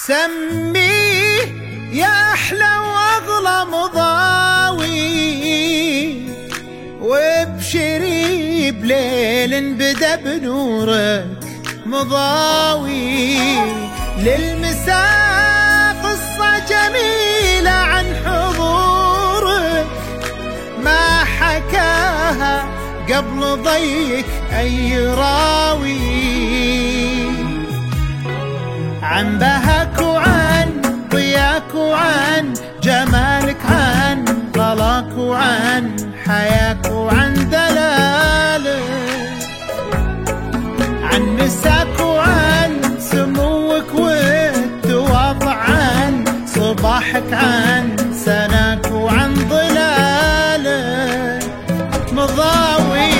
سميه يا أحلى وأغلى مضاوي، وابشري بليل بدا بنورك مضاوي. للمساء قصة جميلة عن حضورك ما حكاها قبل ضيك أي راوي، عن بهاك وعن ضياك وعن جمالك، عن غلاك وعن حياك وعن دلالك، عن نساك وعن سموك والتواضع، عن صباحك عن سناك وعن ظلالك مضاوي.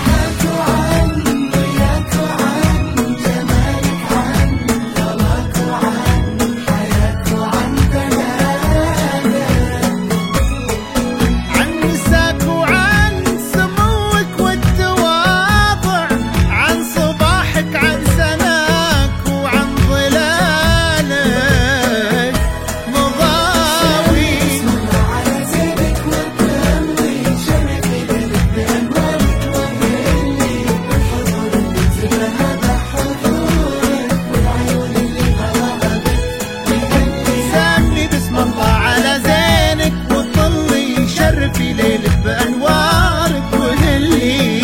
في ليلك بأنوارك وهلي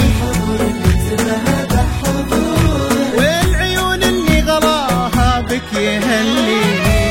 والعيون اللي غلاها بك يهلي.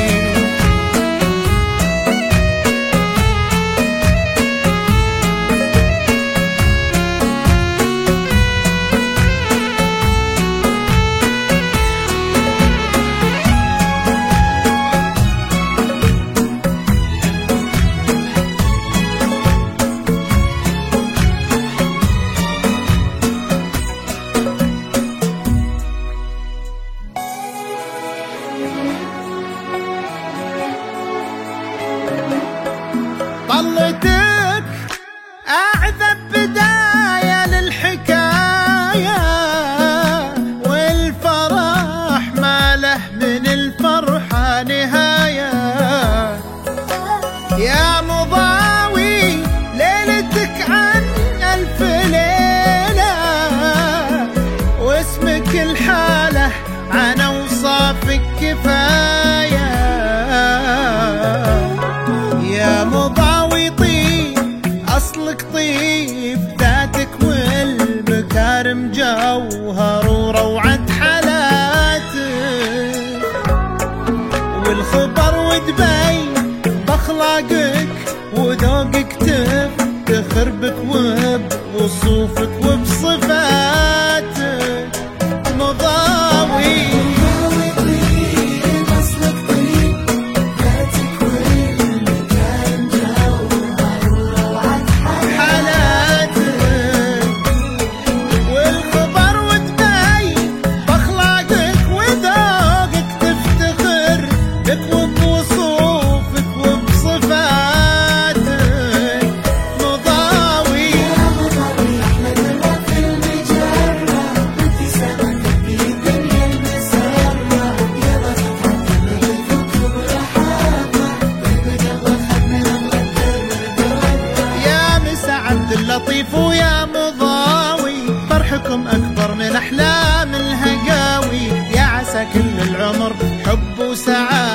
طلتك أعذب بداية للحكاية، والفرح ما له من الفرحة نهاية. يا مضاوي ليلتك عن ألف ليلة، واسمك الحالة عن أوصافك كفاية. يا مضاوي طيب أصلك طيب ذاتك، والمكارم جوهر وروعة حالاتك، والخبر ودبي بأخلاقك وذوقك تفتخر بك وبوصوفك وبصفاتك مضاوي. لطيف ويا مضاوي فرحكم أكبر من أحلام الهقاوي، يا عسى كل العمر حب وسعادة